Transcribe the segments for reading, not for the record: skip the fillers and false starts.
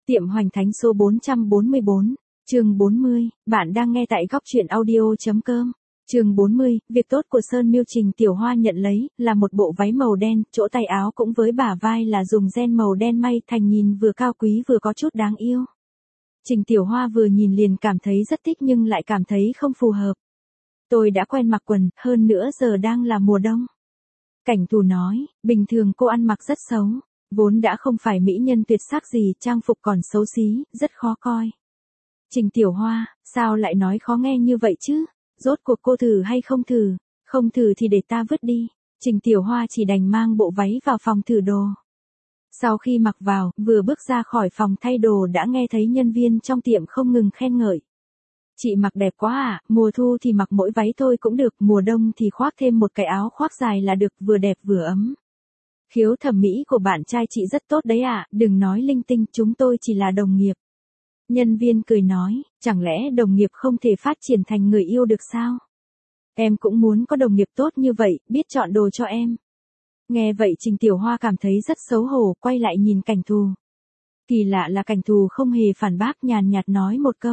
Tiệm Hoành Thánh số 444, chương 40, bạn đang nghe tại góc truyện audio.com. Chương 40, việc tốt của Sơn Miêu Trình Tiểu Hoa nhận lấy, là một bộ váy màu đen, chỗ tay áo cũng với bả vai là dùng ren màu đen may thành nhìn vừa cao quý vừa có chút đáng yêu. Trình Tiểu Hoa vừa nhìn liền cảm thấy rất thích nhưng lại cảm thấy không phù hợp. Tôi đã quen mặc quần, hơn nữa giờ đang là mùa đông. Cảnh Thù nói, bình thường cô ăn mặc rất xấu. Vốn đã không phải mỹ nhân tuyệt sắc gì, trang phục còn xấu xí, rất khó coi. Trình Tiểu Hoa, sao lại nói khó nghe như vậy chứ? Rốt cuộc cô thử hay không thử? Không thử thì để ta vứt đi. Trình Tiểu Hoa chỉ đành mang bộ váy vào phòng thử đồ. Sau khi mặc vào, vừa bước ra khỏi phòng thay đồ đã nghe thấy nhân viên trong tiệm không ngừng khen ngợi. Chị mặc đẹp quá à, mùa thu thì mặc mỗi váy thôi cũng được, mùa đông thì khoác thêm một cái áo khoác dài là được, vừa đẹp vừa ấm. Khiếu thẩm mỹ của bạn trai chị rất tốt đấy ạ, đừng nói linh tinh, chúng tôi chỉ là đồng nghiệp. Nhân viên cười nói, chẳng lẽ đồng nghiệp không thể phát triển thành người yêu được sao? Em cũng muốn có đồng nghiệp tốt như vậy, biết chọn đồ cho em. Nghe vậy Trình Tiểu Hoa cảm thấy rất xấu hổ, quay lại nhìn Cảnh Thù. Kỳ lạ là Cảnh Thù không hề phản bác, nhàn nhạt nói một câu.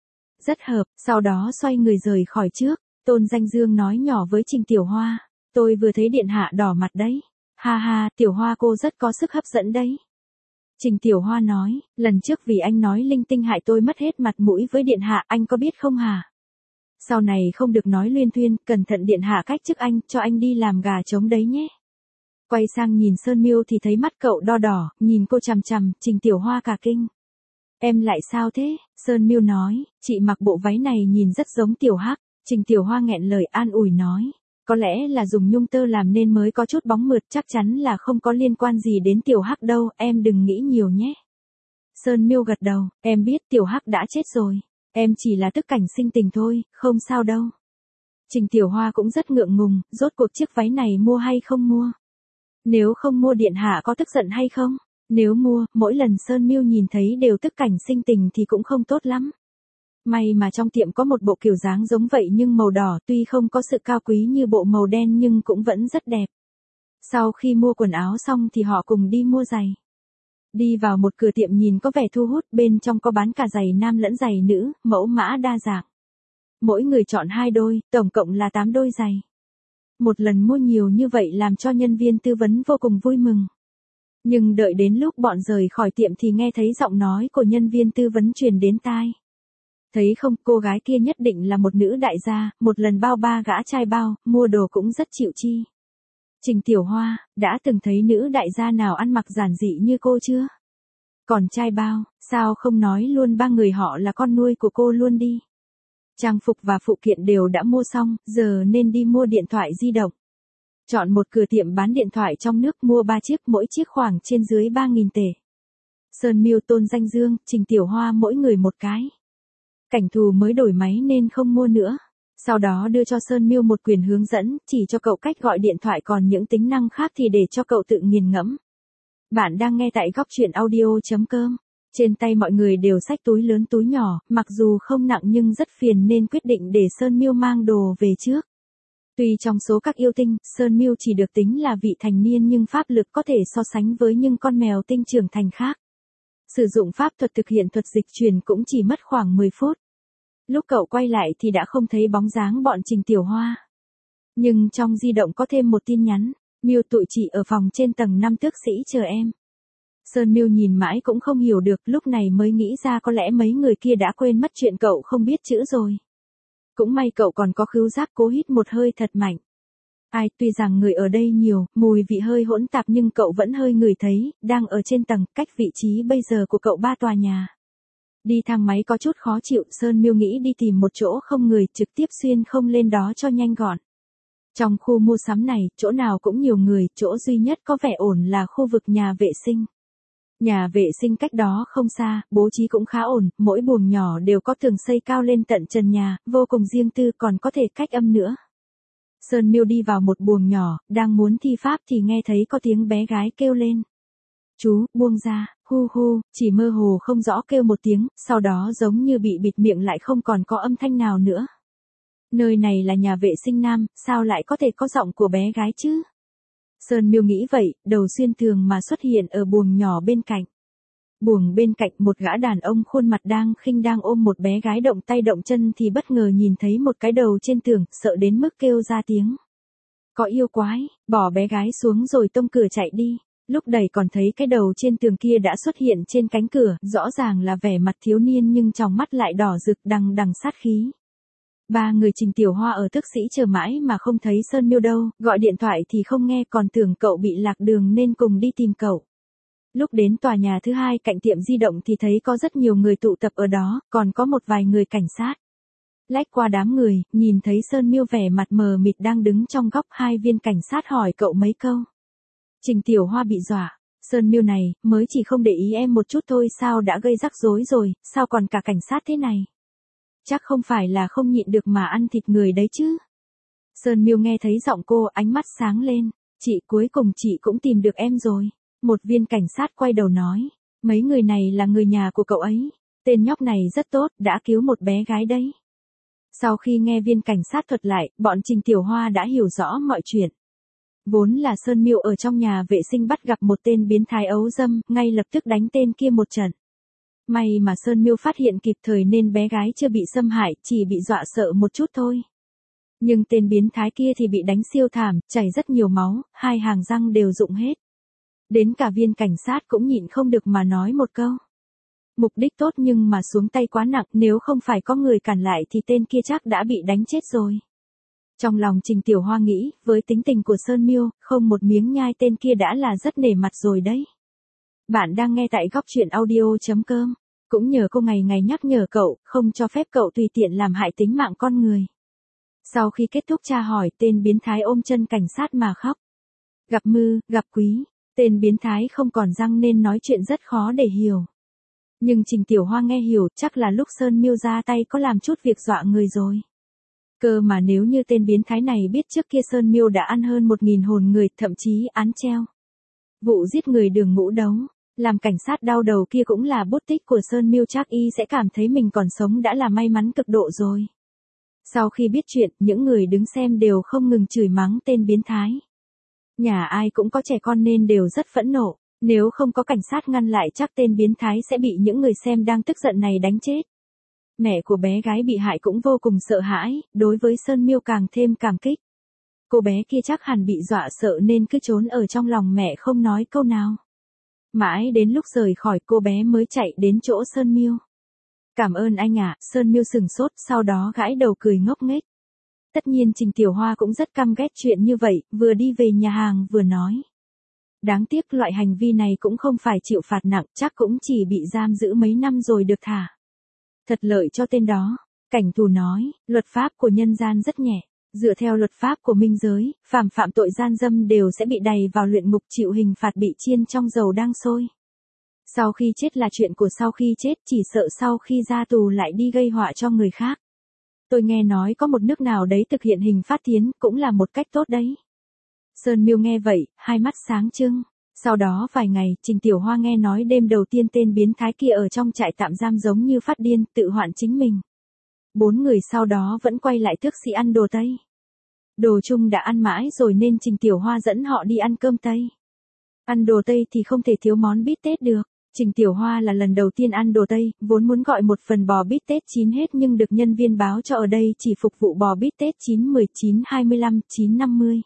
Rất hợp, sau đó xoay người rời khỏi trước. Tôn Danh Dương nói nhỏ với Trình Tiểu Hoa, tôi vừa thấy điện hạ đỏ mặt đấy. Ha ha, Tiểu Hoa cô rất có sức hấp dẫn đấy. Trình Tiểu Hoa nói, lần trước vì anh nói linh tinh hại tôi mất hết mặt mũi với điện hạ, anh có biết không hả? Sau này không được nói luyên thuyên, cẩn thận điện hạ cách chức anh, cho anh đi làm gà trống đấy nhé. Quay sang nhìn Sơn Miêu thì thấy mắt cậu đo đỏ, nhìn cô chằm chằm, Trình Tiểu Hoa cả kinh. Em lại sao thế? Sơn Miêu nói, chị mặc bộ váy này nhìn rất giống Tiểu Hắc. Trình Tiểu Hoa nghẹn lời an ủi nói. Có lẽ là dùng nhung tơ làm nên mới có chút bóng mượt, chắc chắn là không có liên quan gì đến Tiểu Hắc đâu, em đừng nghĩ nhiều nhé. Sơn Miêu gật đầu, em biết Tiểu Hắc đã chết rồi. Em chỉ là tức cảnh sinh tình thôi, không sao đâu. Trình Tiểu Hoa cũng rất ngượng ngùng, rốt cuộc chiếc váy này mua hay không mua? Nếu không mua điện hạ có tức giận hay không? Nếu mua, mỗi lần Sơn Miêu nhìn thấy đều tức cảnh sinh tình thì cũng không tốt lắm. May mà trong tiệm có một bộ kiểu dáng giống vậy nhưng màu đỏ, tuy không có sự cao quý như bộ màu đen nhưng cũng vẫn rất đẹp. Sau khi mua quần áo xong thì họ cùng đi mua giày. Đi vào một cửa tiệm nhìn có vẻ thu hút, bên trong có bán cả giày nam lẫn giày nữ, mẫu mã đa dạng. Mỗi người chọn 2 đôi, tổng cộng là 8 đôi giày. Một lần mua nhiều như vậy làm cho nhân viên tư vấn vô cùng vui mừng. Nhưng đợi đến lúc bọn rời khỏi tiệm thì nghe thấy giọng nói của nhân viên tư vấn truyền đến tai. Thấy không, cô gái kia nhất định là một nữ đại gia, một lần bao 3 gã trai bao, mua đồ cũng rất chịu chi. Trình Tiểu Hoa, đã từng thấy nữ đại gia nào ăn mặc giản dị như cô chưa? Còn trai bao, sao không nói luôn 3 người họ là con nuôi của cô luôn đi? Trang phục và phụ kiện đều đã mua xong, giờ nên đi mua điện thoại di động. Chọn một cửa tiệm bán điện thoại trong nước, mua 3 chiếc, mỗi chiếc khoảng trên dưới 3.000 tệ. Sơn Miêu, Tôn Danh Dương, Trình Tiểu Hoa mỗi người một cái. Cảnh Thù mới đổi máy nên không mua nữa. Sau đó đưa cho Sơn Miêu một quyển hướng dẫn, chỉ cho cậu cách gọi điện thoại, còn những tính năng khác thì để cho cậu tự nghiền ngẫm. Bạn đang nghe tại góc truyện audio.com. Trên tay mọi người đều xách túi lớn túi nhỏ, mặc dù không nặng nhưng rất phiền nên quyết định để Sơn Miêu mang đồ về trước. Tuy trong số các yêu tinh, Sơn Miêu chỉ được tính là vị thành niên nhưng pháp lực có thể so sánh với những con mèo tinh trưởng thành khác. Sử dụng pháp thuật thực hiện thuật dịch chuyển cũng chỉ mất khoảng 10 phút. Lúc cậu quay lại thì đã không thấy bóng dáng bọn Trình Tiểu Hoa. Nhưng trong di động có thêm một tin nhắn, Miêu tụi chị ở phòng trên tầng 5 tước sĩ chờ em. Sơn Miêu nhìn mãi cũng không hiểu được, lúc này mới nghĩ ra có lẽ mấy người kia đã quên mất chuyện cậu không biết chữ rồi. Cũng may cậu còn có khứu giác, cố hít một hơi thật mạnh. Tuy rằng người ở đây nhiều, mùi vị hơi hỗn tạp nhưng cậu vẫn hơi ngửi thấy, đang ở trên tầng, cách vị trí bây giờ của cậu 3 tòa nhà. Đi thang máy có chút khó chịu, Sơn Miêu nghĩ đi tìm một chỗ không người, trực tiếp xuyên không lên đó cho nhanh gọn. Trong khu mua sắm này, chỗ nào cũng nhiều người, chỗ duy nhất có vẻ ổn là khu vực nhà vệ sinh. Nhà vệ sinh cách đó không xa, bố trí cũng khá ổn, mỗi buồng nhỏ đều có tường xây cao lên tận trần nhà, vô cùng riêng tư, còn có thể cách âm nữa. Sơn Miêu đi vào một buồng nhỏ, đang muốn thi pháp thì nghe thấy có tiếng bé gái kêu lên. Chú, buông ra, hu hu, chỉ mơ hồ không rõ kêu một tiếng, sau đó giống như bị bịt miệng lại không còn có âm thanh nào nữa. Nơi này là nhà vệ sinh nam, sao lại có thể có giọng của bé gái chứ? Sơn Miêu nghĩ vậy, đầu xuyên tường mà xuất hiện ở buồng nhỏ bên cạnh. Buồng bên cạnh một gã đàn ông khuôn mặt đang khinh đang ôm một bé gái động tay động chân thì bất ngờ nhìn thấy một cái đầu trên tường, sợ đến mức kêu ra tiếng. Có yêu quái, bỏ bé gái xuống rồi tông cửa chạy đi. Lúc đẩy còn thấy cái đầu trên tường kia đã xuất hiện trên cánh cửa, rõ ràng là vẻ mặt thiếu niên nhưng trong mắt lại đỏ rực đằng đằng sát khí. Ba người Trình Tiểu Hoa ở Thức Sĩ chờ mãi mà không thấy Sơn Miêu đâu, gọi điện thoại thì không nghe, còn tưởng cậu bị lạc đường nên cùng đi tìm cậu. Lúc đến tòa nhà thứ hai cạnh tiệm di động thì thấy có rất nhiều người tụ tập ở đó, còn có một vài người cảnh sát. Lách qua đám người, nhìn thấy Sơn Miêu vẻ mặt mờ mịt đang đứng trong góc, hai viên cảnh sát hỏi cậu mấy câu. Trình Tiểu Hoa bị dọa. Sơn Miêu này, mới chỉ không để ý em một chút thôi sao đã gây rắc rối rồi, sao còn cả cảnh sát thế này? Chắc không phải là không nhịn được mà ăn thịt người đấy chứ. Sơn Miêu nghe thấy giọng cô, ánh mắt sáng lên. Chị, cuối cùng chị cũng tìm được em rồi. Một viên cảnh sát quay đầu nói. Mấy người này là người nhà của cậu ấy. Tên nhóc này rất tốt, đã cứu một bé gái đấy. Sau khi nghe viên cảnh sát thuật lại, bọn Trình Tiểu Hoa đã hiểu rõ mọi chuyện. Vốn là Sơn Miêu ở trong nhà vệ sinh bắt gặp một tên biến thái ấu dâm, ngay lập tức đánh tên kia một trận. May mà Sơn Miêu phát hiện kịp thời nên bé gái chưa bị xâm hại, chỉ bị dọa sợ một chút thôi. Nhưng tên biến thái kia thì bị đánh siêu thảm, chảy rất nhiều máu, hai hàng răng đều rụng hết. Đến cả viên cảnh sát cũng nhịn không được mà nói một câu. Mục đích tốt nhưng mà xuống tay quá nặng, nếu không phải có người cản lại thì tên kia chắc đã bị đánh chết rồi. Trong lòng Trình Tiểu Hoa nghĩ, với tính tình của Sơn Miêu, không một miếng nhai tên kia đã là rất nể mặt rồi đấy. Bạn đang nghe tại góc truyện audio.com. Cũng nhờ cô ngày ngày nhắc nhở cậu, không cho phép cậu tùy tiện làm hại tính mạng con người. Sau khi kết thúc tra hỏi, tên biến thái ôm chân cảnh sát mà khóc. Gặp mư, gặp quý, tên biến thái không còn răng nên nói chuyện rất khó để hiểu. Nhưng Trình Tiểu Hoa nghe hiểu, chắc là lúc Sơn Miêu ra tay có làm chút việc dọa người rồi. Cơ mà nếu như tên biến thái này biết trước kia Sơn Miêu đã ăn hơn 1.000 hồn người, thậm chí án treo. Vụ giết người Đường Ngũ Đấu, làm cảnh sát đau đầu kia cũng là bút tích của Sơn Miêu, chắc y sẽ cảm thấy mình còn sống đã là may mắn cực độ rồi. Sau khi biết chuyện, những người đứng xem đều không ngừng chửi mắng tên biến thái. Nhà ai cũng có trẻ con nên đều rất phẫn nộ, nếu không có cảnh sát ngăn lại chắc tên biến thái sẽ bị những người xem đang tức giận này đánh chết. Mẹ của bé gái bị hại cũng vô cùng sợ hãi, đối với Sơn Miêu càng thêm cảm kích. Cô bé kia chắc hẳn bị dọa sợ nên cứ trốn ở trong lòng mẹ không nói câu nào. Mãi đến lúc rời khỏi cô bé mới chạy đến chỗ Sơn Miêu. Cảm ơn anh ạ, Sơn Miêu sừng sốt, sau đó gãi đầu cười ngốc nghếch. Tất nhiên Trình Tiểu Hoa cũng rất căm ghét chuyện như vậy, vừa đi về nhà hàng vừa nói. Đáng tiếc loại hành vi này cũng không phải chịu phạt nặng, chắc cũng chỉ bị giam giữ mấy năm rồi được thả. Thật lợi cho tên đó. Cảnh thù nói, luật pháp của nhân gian rất nhẹ. Dựa theo luật pháp của minh giới, phàm phạm tội gian dâm đều sẽ bị đày vào luyện ngục chịu hình phạt, bị chiên trong dầu đang sôi. Sau khi chết là chuyện của sau khi chết, chỉ sợ sau khi ra tù lại đi gây họa cho người khác. Tôi nghe nói có một nước nào đấy thực hiện hình phát tiến, cũng là một cách tốt đấy. Sơn Miêu nghe vậy, hai mắt sáng trưng. Sau đó vài ngày, Trình Tiểu Hoa nghe nói đêm đầu tiên tên biến thái kia ở trong trại tạm giam giống như phát điên, tự hoạn chính mình. 4 người sau đó vẫn quay lại Thức Sĩ ăn đồ Tây. Đồ chung đã ăn mãi rồi nên Trình Tiểu Hoa dẫn họ đi ăn cơm Tây. Ăn đồ Tây thì không thể thiếu món bít tết được. Trình Tiểu Hoa là lần đầu tiên ăn đồ Tây, vốn muốn gọi một phần bò bít tết chín hết nhưng được nhân viên báo cho ở đây chỉ phục vụ bò bít tết 9-10, 9-25, 9-50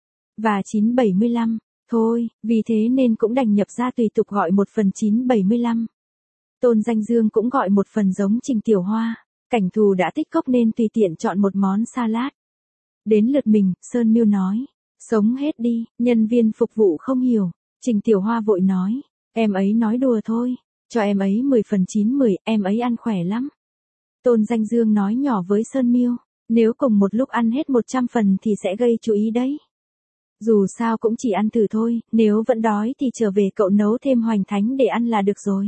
và 9-75. Thôi, vì thế nên cũng đành nhập ra tùy tục gọi một phần 9-75. Tôn Danh Dương cũng gọi một phần giống Trình Tiểu Hoa. Cảnh thù đã tích cóp nên tùy tiện chọn một món salad. Đến lượt mình, Sơn Miêu nói. Sống hết đi, nhân viên phục vụ không hiểu. Trình Tiểu Hoa vội nói. Em ấy nói đùa thôi. Cho em ấy 10 phần 9-10, em ấy ăn khỏe lắm. Tôn Danh Dương nói nhỏ với Sơn Miêu. Nếu cùng một lúc ăn hết 100 phần thì sẽ gây chú ý đấy. Dù sao cũng chỉ ăn thử thôi, nếu vẫn đói thì trở về cậu nấu thêm hoành thánh để ăn là được rồi.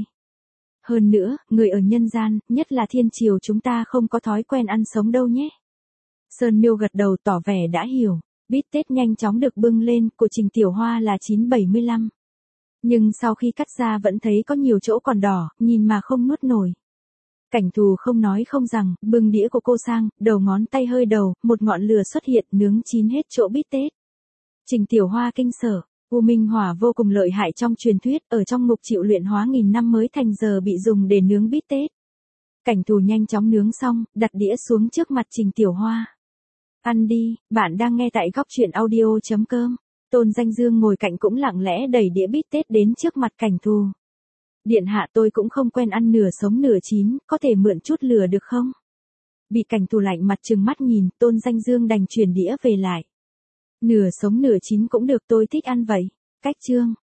Hơn nữa, người ở nhân gian, nhất là thiên triều chúng ta không có thói quen ăn sống đâu nhé. Sơn Miêu gật đầu tỏ vẻ đã hiểu. Bít tết nhanh chóng được bưng lên, của Trình Tiểu Hoa là 9,75. Nhưng sau khi cắt ra vẫn thấy có nhiều chỗ còn đỏ, nhìn mà không nuốt nổi. Cảnh thù không nói không rằng, bưng đĩa của cô sang, đầu ngón tay hơi đầu, một ngọn lửa xuất hiện, nướng chín hết chỗ bít tết. Trình Tiểu Hoa kinh sợ, U Minh Hỏa vô cùng lợi hại trong truyền thuyết, ở trong ngục chịu luyện hóa nghìn năm mới thành giờ bị dùng để nướng bít tết. Cảnh thù nhanh chóng nướng xong, đặt đĩa xuống trước mặt Trình Tiểu Hoa. Ăn đi, bạn đang nghe tại góc chuyện audio.com. Tôn Danh Dương ngồi cạnh cũng lặng lẽ đẩy đĩa bít tết đến trước mặt Cảnh thù. Điện hạ, tôi cũng không quen ăn nửa sống nửa chín, có thể mượn chút lửa được không? Bị Cảnh thù lạnh mặt trừng mắt nhìn, Tôn Danh Dương đành chuyển đĩa về lại. Nửa sống nửa chín cũng được, tôi thích ăn vậy. Cách chương.